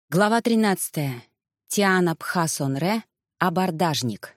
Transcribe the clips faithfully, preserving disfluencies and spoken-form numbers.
Глава тринадцатая. Тиана Пхасонре. Абордажник.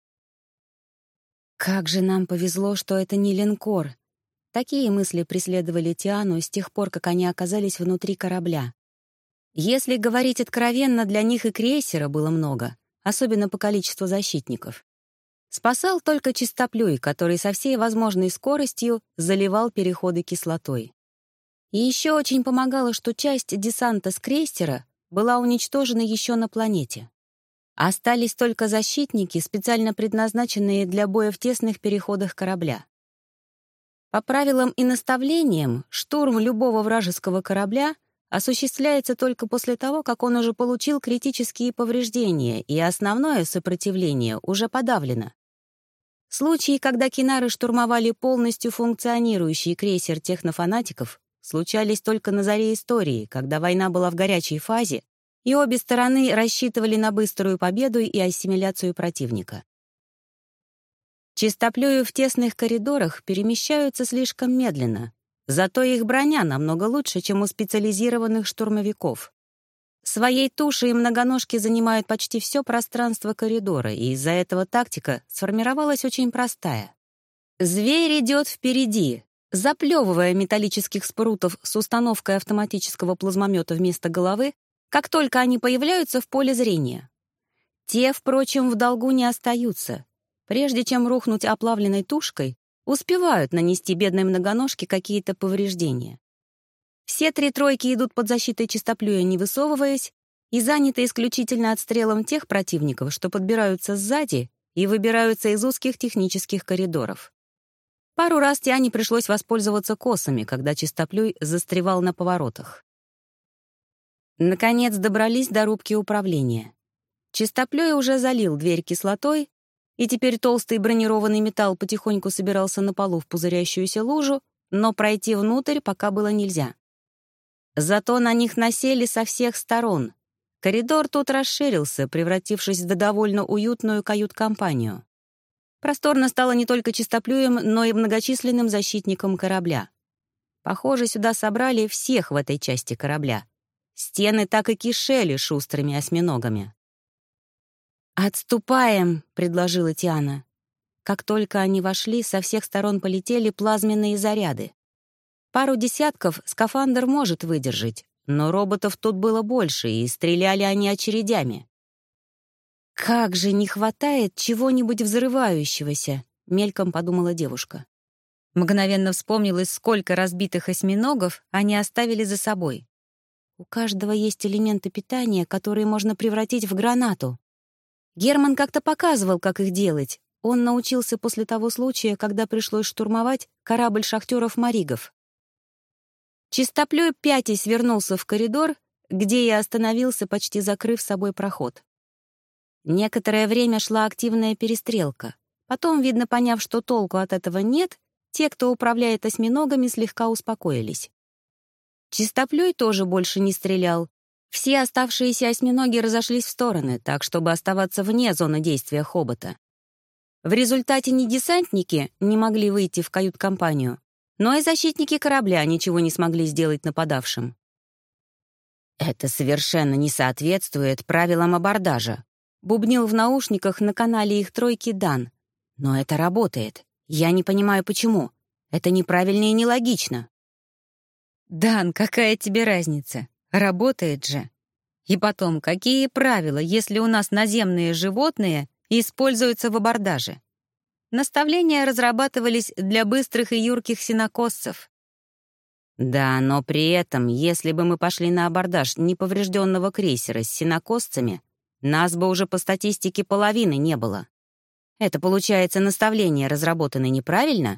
«Как же нам повезло, что это не линкор!» Такие мысли преследовали Тиану с тех пор, как они оказались внутри корабля. Если говорить откровенно, для них и крейсера было много, особенно по количеству защитников. Спасал только чистоплюй, который со всей возможной скоростью заливал переходы кислотой. И еще очень помогало, что часть десанта с крейсера была уничтожена еще на планете. Остались только защитники, специально предназначенные для боя в тесных переходах корабля. По правилам и наставлениям, штурм любого вражеского корабля осуществляется только после того, как он уже получил критические повреждения, и основное сопротивление уже подавлено. Случаи, когда кинары штурмовали полностью функционирующий крейсер технофанатиков, случались только на заре истории, когда война была в горячей фазе, и обе стороны рассчитывали на быструю победу и ассимиляцию противника. Чистоплюи в тесных коридорах перемещаются слишком медленно, зато их броня намного лучше, чем у специализированных штурмовиков. Своей тушей многоножки занимают почти все пространство коридора, и из-за этого тактика сформировалась очень простая. Зверь идет впереди, заплевывая металлических спрутов с установкой автоматического плазмомета вместо головы, как только они появляются в поле зрения. Те, впрочем, в долгу не остаются. Прежде чем рухнуть оплавленной тушкой, успевают нанести бедной многоножке какие-то повреждения. Все три тройки идут под защитой чистоплюя, не высовываясь, и заняты исключительно отстрелом тех противников, что подбираются сзади и выбираются из узких технических коридоров. Пару раз Тиане пришлось воспользоваться косами, когда чистоплюй застревал на поворотах. Наконец добрались до рубки управления. Чистоплюй уже залил дверь кислотой, и теперь толстый бронированный металл потихоньку собирался на полу в пузырящуюся лужу, но пройти внутрь пока было нельзя. Зато на них насели со всех сторон. Коридор тут расширился, превратившись в довольно уютную кают-компанию. Просторно стало не только чистоплюем, но и многочисленным защитникам корабля. Похоже, сюда собрали всех в этой части корабля. Стены так и кишели шустрыми осьминогами. «Отступаем», — предложила Тиана. Как только они вошли, со всех сторон полетели плазменные заряды. Пару десятков скафандр может выдержать, но роботов тут было больше, и стреляли они очередями. «Как же не хватает чего-нибудь взрывающегося», — мельком подумала девушка. Мгновенно вспомнилось, сколько разбитых осьминогов они оставили за собой. У каждого есть элементы питания, которые можно превратить в гранату. Герман как-то показывал, как их делать. Он научился после того случая, когда пришлось штурмовать корабль шахтеров-моригов. Чистоплюй пятясь вернулся в коридор, где и остановился, почти закрыв собой проход. Некоторое время шла активная перестрелка. Потом, видно, поняв, что толку от этого нет, те, кто управляет осьминогами, слегка успокоились. Чистоплюй тоже больше не стрелял. Все оставшиеся осьминоги разошлись в стороны, так, чтобы оставаться вне зоны действия хобота. В результате ни десантники не могли выйти в кают-компанию, но и защитники корабля ничего не смогли сделать нападавшим. «Это совершенно не соответствует правилам абордажа», бубнил в наушниках на канале их тройки Дан. «Но это работает. Я не понимаю, почему. Это неправильно и нелогично». «Дан, какая тебе разница? Работает же. И потом, какие правила, если у нас наземные животные используются в абордаже? Наставления разрабатывались для быстрых и юрких сенокосцев». «Да, но при этом, если бы мы пошли на абордаж неповрежденного крейсера с сенокосцами, нас бы уже по статистике половины не было. Это, получается, наставления разработаны неправильно?»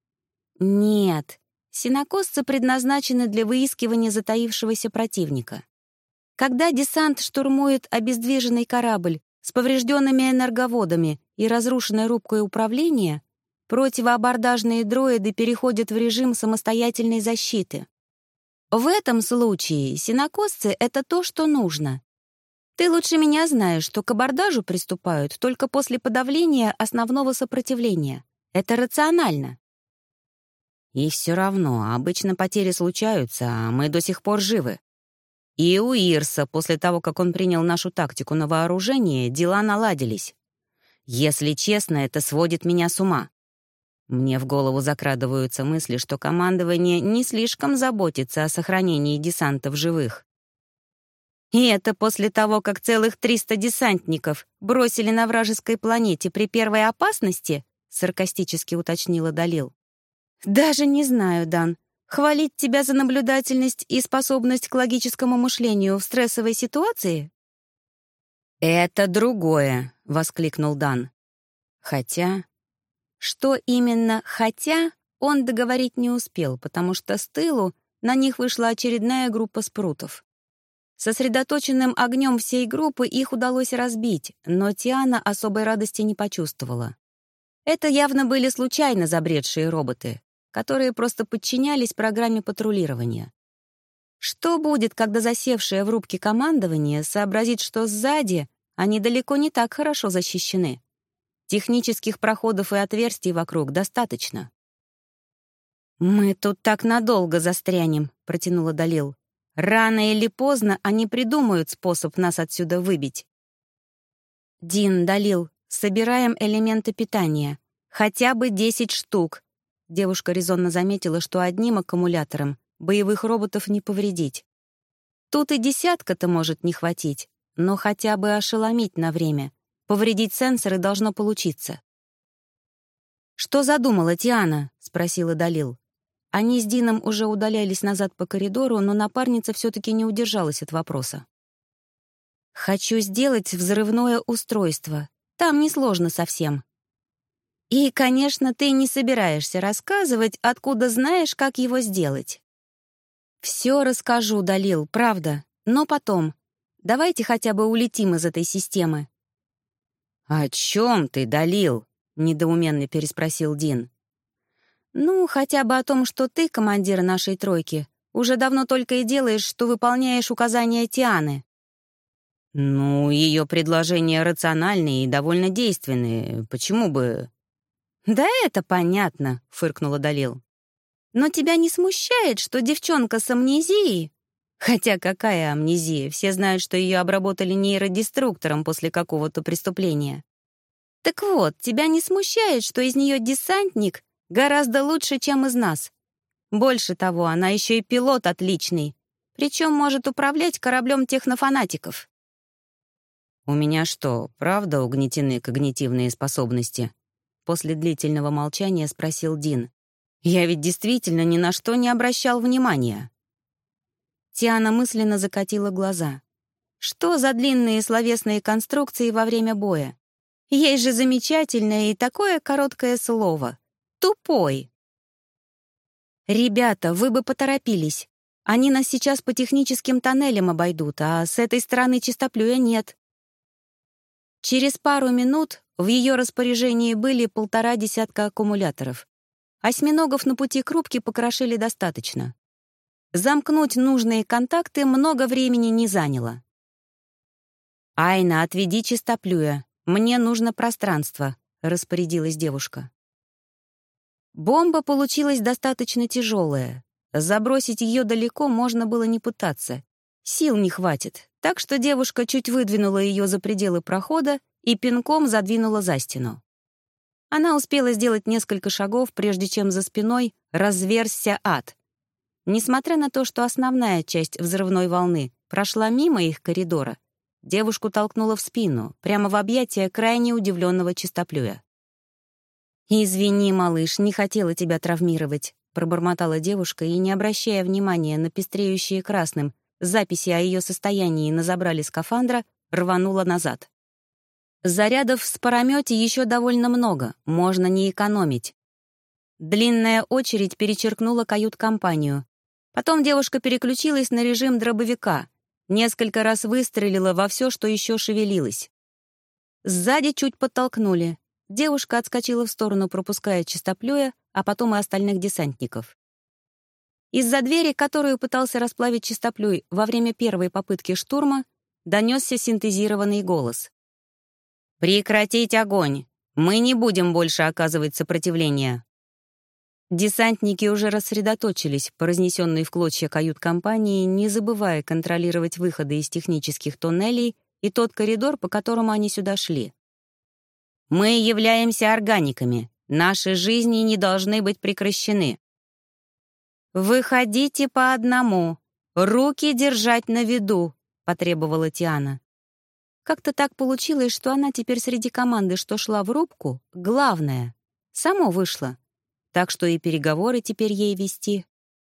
«Нет. Сенокосцы предназначены для выискивания затаившегося противника. Когда десант штурмует обездвиженный корабль с поврежденными энерговодами и разрушенной рубкой управления, противоабордажные дроиды переходят в режим самостоятельной защиты. В этом случае сенокосцы — это то, что нужно. Ты лучше меня знаешь, что к абордажу приступают только после подавления основного сопротивления. Это рационально». «И все равно, обычно потери случаются, а мы до сих пор живы. И у Ирса, после того, как он принял нашу тактику на вооружение, дела наладились. Если честно, это сводит меня с ума. Мне в голову закрадываются мысли, что командование не слишком заботится о сохранении десанта в живых. И это после того, как целых триста десантников бросили на вражеской планете при первой опасности, саркастически уточнила Далил. Даже не знаю, Дан. Хвалить тебя за наблюдательность и способность к логическому мышлению в стрессовой ситуации? «Это другое», — воскликнул Дан. Хотя... Что именно «хотя» он договорить не успел, потому что с тылу на них вышла очередная группа спрутов. Сосредоточенным огнем всей группы их удалось разбить, но Тиана особой радости не почувствовала. Это явно были случайно забредшие роботы, которые просто подчинялись программе патрулирования. Что будет, когда засевшее в рубке командование сообразит, что сзади они далеко не так хорошо защищены? Технических проходов и отверстий вокруг достаточно. «Мы тут так надолго застрянем», — протянула Далил. «Рано или поздно они придумают способ нас отсюда выбить». «Дин, Далил, собираем элементы питания. Хотя бы десять штук». Девушка резонно заметила, что одним аккумулятором боевых роботов не повредить. Тут и десятка-то может не хватить, но хотя бы ошеломить на время. Повредить сенсоры должно получиться. «Что задумала Тиана?» — спросила Далил. Они с Дином уже удалялись назад по коридору, но напарница все-таки не удержалась от вопроса. «Хочу сделать взрывное устройство. Там несложно совсем». «И, конечно, ты не собираешься рассказывать, откуда знаешь, как его сделать». «Все расскажу, Далил, правда, но потом. Давайте хотя бы улетим из этой системы». «О чем ты, Далил?» — недоуменно переспросил Дин. «Ну, хотя бы о том, что ты, командир нашей тройки, уже давно только и делаешь, что выполняешь указания Тианы». «Ну, ее предложения рациональные и довольно действенные. Почему бы...» «Да это понятно», — фыркнула Далил. «Но тебя не смущает, что девчонка с амнезией...» Хотя какая амнезия? Все знают, что ее обработали нейродеструктором после какого-то преступления. Так вот, тебя не смущает, что из нее десантник гораздо лучше, чем из нас? Больше того, она еще и пилот отличный, причем может управлять кораблем технофанатиков. «У меня что, правда угнетены когнитивные способности?» После длительного молчания спросил Дин. «Я ведь действительно ни на что не обращал внимания». Тиана мысленно закатила глаза. Что за длинные словесные конструкции во время боя? Есть же замечательное и такое короткое слово. Тупой. «Ребята, вы бы поторопились. Они нас сейчас по техническим тоннелям обойдут, а с этой стороны чистоплюя нет». Через пару минут в ее распоряжении были полтора десятка аккумуляторов. Осьминогов на пути к рубке покрошили достаточно. Замкнуть нужные контакты много времени не заняло. «Айна, отведи чистоплюя. Мне нужно пространство», — распорядилась девушка. Бомба получилась достаточно тяжелая. Забросить ее далеко можно было не пытаться. Сил не хватит, так что девушка чуть выдвинула ее за пределы прохода и пинком задвинула за стену. Она успела сделать несколько шагов, прежде чем за спиной разверзся ад. Несмотря на то, что основная часть взрывной волны прошла мимо их коридора, девушку толкнуло в спину, прямо в объятия крайне удивленного чистоплюя. «Извини, малыш, не хотела тебя травмировать», — пробормотала девушка и, не обращая внимания на пестреющие красным записи о ее состоянии на забрале скафандра, рванула назад. Зарядов в спаромете еще довольно много, можно не экономить. Длинная очередь перечеркнула кают-компанию. Потом девушка переключилась на режим дробовика, несколько раз выстрелила во все, что еще шевелилось. Сзади чуть подтолкнули. Девушка отскочила в сторону, пропуская чистоплюя, а потом и остальных десантников. Из-за двери, которую пытался расплавить чистоплюй во время первой попытки штурма, донесся синтезированный голос. «Прекратить огонь! Мы не будем больше оказывать сопротивление!» Десантники уже рассредоточились по разнесенной в клочья кают-компании, не забывая контролировать выходы из технических туннелей и тот коридор, по которому они сюда шли. «Мы являемся органиками. Наши жизни не должны быть прекращены». «Выходите по одному. Руки держать на виду», — потребовала Тиана. Как-то так получилось, что она теперь среди команды, что шла в рубку, главная. Само вышло. Так что и переговоры теперь ей вести.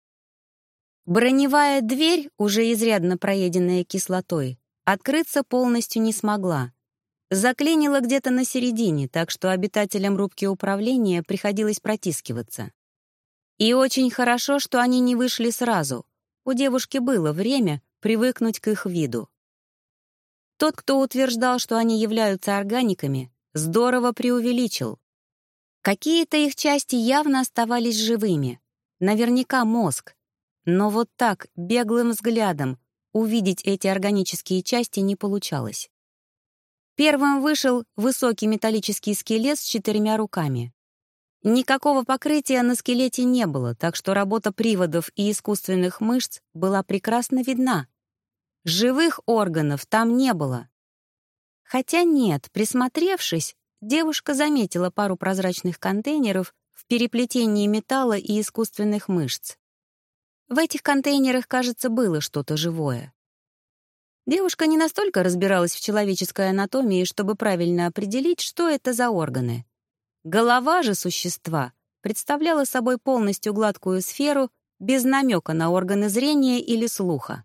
Броневая дверь, уже изрядно проеденная кислотой, открыться полностью не смогла. Заклинила где-то на середине, так что обитателям рубки управления приходилось протискиваться. И очень хорошо, что они не вышли сразу. У девушки было время привыкнуть к их виду. Тот, кто утверждал, что они являются органиками, здорово преувеличил. Какие-то их части явно оставались живыми. Наверняка мозг. Но вот так, беглым взглядом, увидеть эти органические части не получалось. Первым вышел высокий металлический скелет с четырьмя руками. Никакого покрытия на скелете не было, так что работа приводов и искусственных мышц была прекрасно видна. Живых органов там не было. Хотя нет, присмотревшись, девушка заметила пару прозрачных контейнеров в переплетении металла и искусственных мышц. В этих контейнерах, кажется, было что-то живое. Девушка не настолько разбиралась в человеческой анатомии, чтобы правильно определить, что это за органы. Голова же существа представляла собой полностью гладкую сферу без намека на органы зрения или слуха.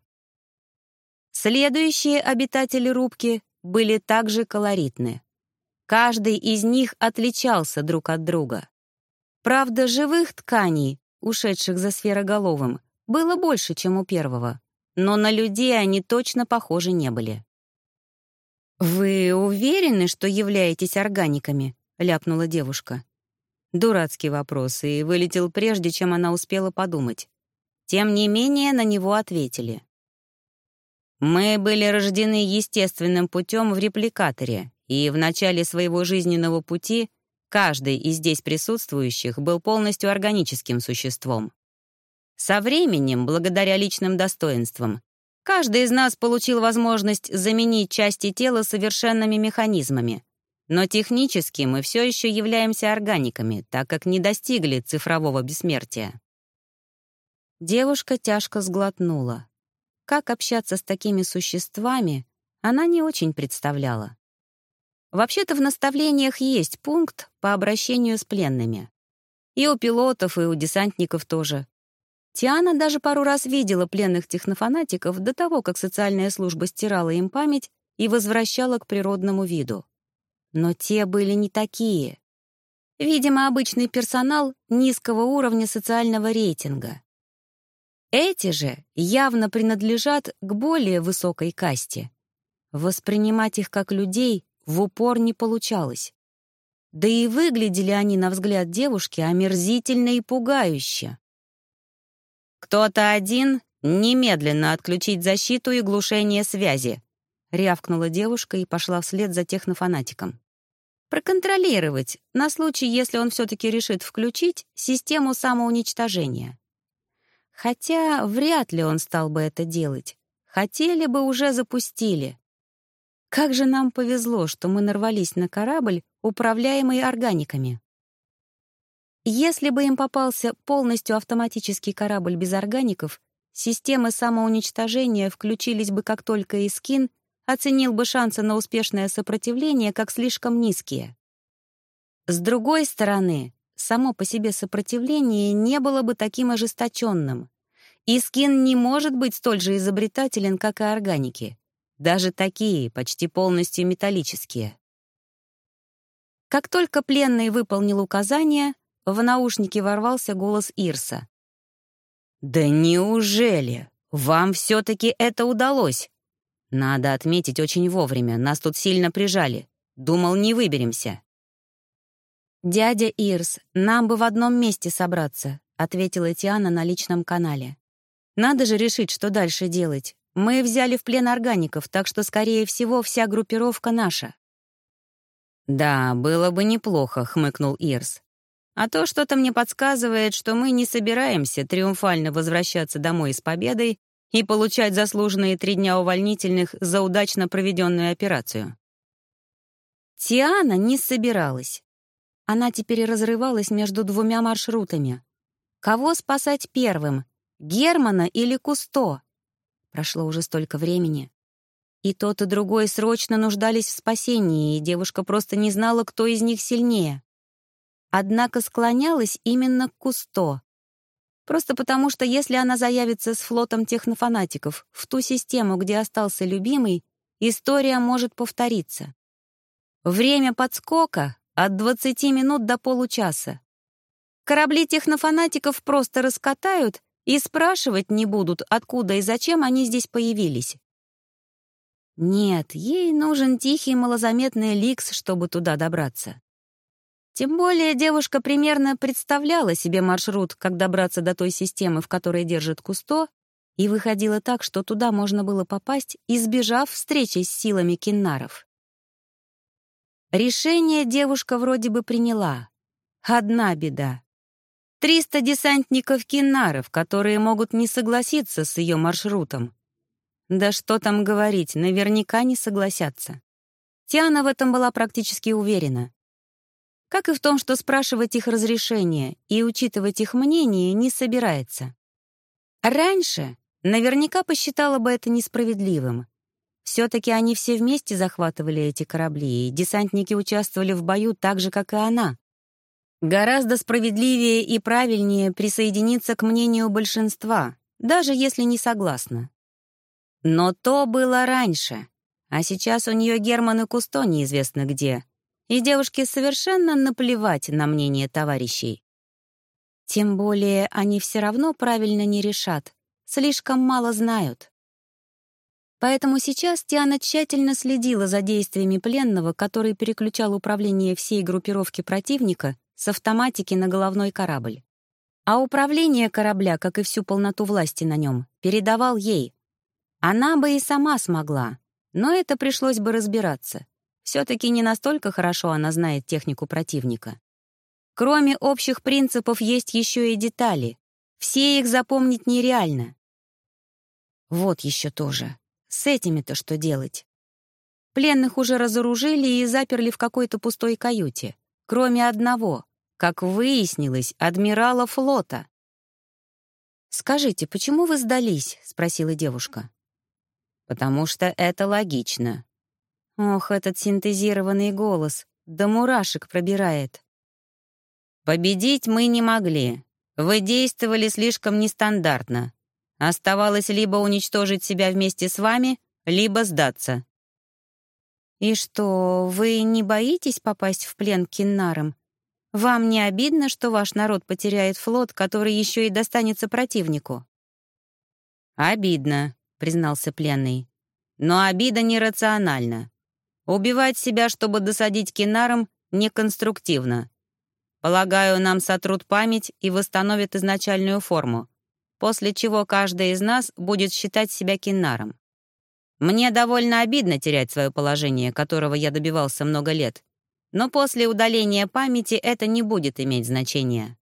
Следующие обитатели рубки были также колоритны. Каждый из них отличался друг от друга. Правда, живых тканей, ушедших за сфероголовым, было больше, чем у первого, но на людей они точно похожи не были. «Вы уверены, что являетесь органиками?» — ляпнула девушка. Дурацкий вопрос, и вылетел прежде, чем она успела подумать. Тем не менее, на него ответили. «Мы были рождены естественным путем в репликаторе, и в начале своего жизненного пути каждый из здесь присутствующих был полностью органическим существом. Со временем, благодаря личным достоинствам, каждый из нас получил возможность заменить части тела совершенными механизмами. Но технически мы все еще являемся органиками, так как не достигли цифрового бессмертия». Девушка тяжко сглотнула. Как общаться с такими существами, она не очень представляла. Вообще-то в наставлениях есть пункт по обращению с пленными. И у пилотов, и у десантников тоже. Тиана даже пару раз видела пленных технофанатиков до того, как социальная служба стирала им память и возвращала к природному виду. Но те были не такие. Видимо, обычный персонал низкого уровня социального рейтинга. Эти же явно принадлежат к более высокой касте. Воспринимать их как людей в упор не получалось. Да и выглядели они, на взгляд девушки, омерзительно и пугающе. «Кто-то один немедленно отключить защиту и глушение связи», — рявкнула девушка и пошла вслед за технофанатиком. «Проконтролировать, на случай, если он все-таки решит включить систему самоуничтожения. Хотя вряд ли он стал бы это делать. Хотели бы, уже запустили. Как же нам повезло, что мы нарвались на корабль, управляемый органиками. Если бы им попался полностью автоматический корабль без органиков, системы самоуничтожения включились бы как только Искин оценил бы шансы на успешное сопротивление как слишком низкие. С другой стороны, само по себе сопротивление не было бы таким ожесточенным. Искин не может быть столь же изобретателен, как и органики. Даже такие, почти полностью металлические. Как только пленный выполнил указания, в наушники ворвался голос Ирса. «Да неужели? Вам все-таки это удалось? Надо отметить очень вовремя, нас тут сильно прижали. Думал, не выберемся». «Дядя Ирс, нам бы в одном месте собраться», — ответила Тиана на личном канале. «Надо же решить, что дальше делать. Мы взяли в плен органиков, так что, скорее всего, вся группировка наша». «Да, было бы неплохо», — хмыкнул Ирс. А то что-то мне подсказывает, что мы не собираемся триумфально возвращаться домой с победой и получать заслуженные три дня увольнительных за удачно проведенную операцию. Тиана не собиралась. Она теперь разрывалась между двумя маршрутами. Кого спасать первым, Германа или Кусто? Прошло уже столько времени. И тот, и другой срочно нуждались в спасении, и девушка просто не знала, кто из них сильнее. Однако склонялась именно к Кусто. Просто потому, что если она заявится с флотом технофанатиков в ту систему, где остался любимый, история может повториться. Время подскока от двадцати минут до получаса. Корабли технофанатиков просто раскатают и спрашивать не будут, откуда и зачем они здесь появились. Нет, ей нужен тихий малозаметный ликс, чтобы туда добраться. Тем более девушка примерно представляла себе маршрут, как добраться до той системы, в которой держит Кусто, и выходило так, что туда можно было попасть, избежав встречи с силами киннаров. Решение девушка вроде бы приняла. Одна беда. Триста десантников-киннаров, которые могут не согласиться с ее маршрутом. Да что там говорить, наверняка не согласятся. Тиана в этом была практически уверена. Как и в том, что спрашивать их разрешение и учитывать их мнение не собирается. Раньше наверняка посчитала бы это несправедливым. Все-таки они все вместе захватывали эти корабли, и десантники участвовали в бою так же, как и она. Гораздо справедливее и правильнее присоединиться к мнению большинства, даже если не согласна. Но то было раньше, а сейчас у нее Герман и Кусто неизвестно где, и девушке совершенно наплевать на мнение товарищей. Тем более они все равно правильно не решат, слишком мало знают. Поэтому сейчас Тиана тщательно следила за действиями пленного, который переключал управление всей группировки противника с автоматики на головной корабль. А управление корабля, как и всю полноту власти на нем, передавал ей. Она бы и сама смогла, но это пришлось бы разбираться. Все-таки не настолько хорошо она знает технику противника. Кроме общих принципов есть еще и детали. Все их запомнить нереально. Вот еще тоже. С этими-то что делать? Пленных уже разоружили и заперли в какой-то пустой каюте. Кроме одного, как выяснилось, адмирала флота. «Скажите, почему вы сдались?» — спросила девушка. «Потому что это логично». Ох, этот синтезированный голос, до мурашек пробирает. «Победить мы не могли. Вы действовали слишком нестандартно. Оставалось либо уничтожить себя вместе с вами, либо сдаться». «И что, вы не боитесь попасть в плен к киннарам? Вам не обидно, что ваш народ потеряет флот, который еще и достанется противнику?» «Обидно», — признался пленный. «Но обида нерациональна. Убивать себя, чтобы досадить киннарам, неконструктивно. Полагаю, нам сотрут память и восстановят изначальную форму, после чего каждый из нас будет считать себя киннаром. Мне довольно обидно терять свое положение, которого я добивался много лет, но после удаления памяти это не будет иметь значения».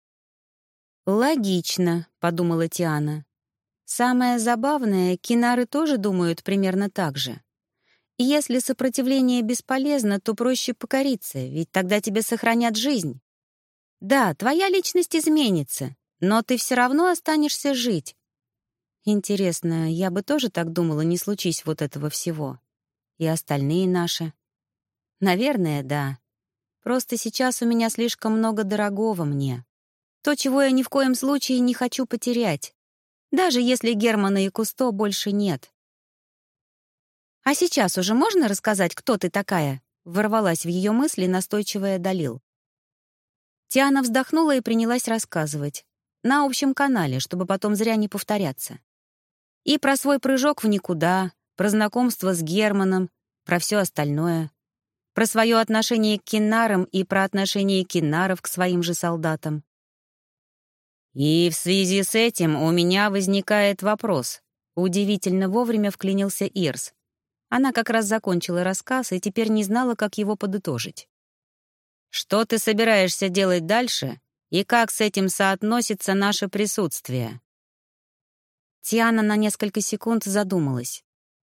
«Логично», — подумала Тиана. «Самое забавное, киннары тоже думают примерно так же. Если сопротивление бесполезно, то проще покориться, ведь тогда тебе сохранят жизнь. Да, твоя личность изменится, но ты все равно останешься жить. Интересно, я бы тоже так думала, не случись вот этого всего. И остальные наши? Наверное, да. Просто сейчас у меня слишком много дорогого мне. То, чего я ни в коем случае не хочу потерять. Даже если Германа и Кусто больше нет. «А сейчас уже можно рассказать, кто ты такая?» — ворвалась в ее мысли настойчивая Далил. Тиана вздохнула и принялась рассказывать. На общем канале, чтобы потом зря не повторяться. И про свой прыжок в никуда, про знакомство с Германом, про все остальное. Про свое отношение к киннарам и про отношение киннаров к своим же солдатам. «И в связи с этим у меня возникает вопрос». Удивительно вовремя вклинился Ирс. Она как раз закончила рассказ и теперь не знала, как его подытожить. Что ты собираешься делать дальше и как с этим соотносится наше присутствие?» Тиана на несколько секунд задумалась.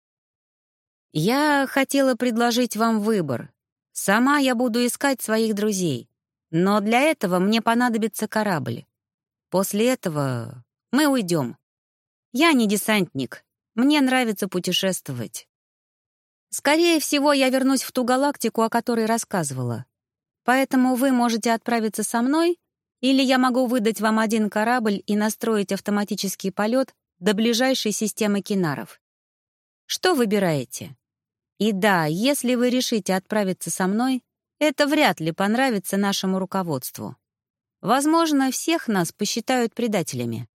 «Я хотела предложить вам выбор. Сама я буду искать своих друзей, но для этого мне понадобится корабль. После этого мы уйдем. Я не десантник, мне нравится путешествовать. Скорее всего, я вернусь в ту галактику, о которой рассказывала. Поэтому вы можете отправиться со мной, или я могу выдать вам один корабль и настроить автоматический полет до ближайшей системы кинаров. Что выбираете? И да, если вы решите отправиться со мной, это вряд ли понравится нашему руководству. Возможно, всех нас посчитают предателями.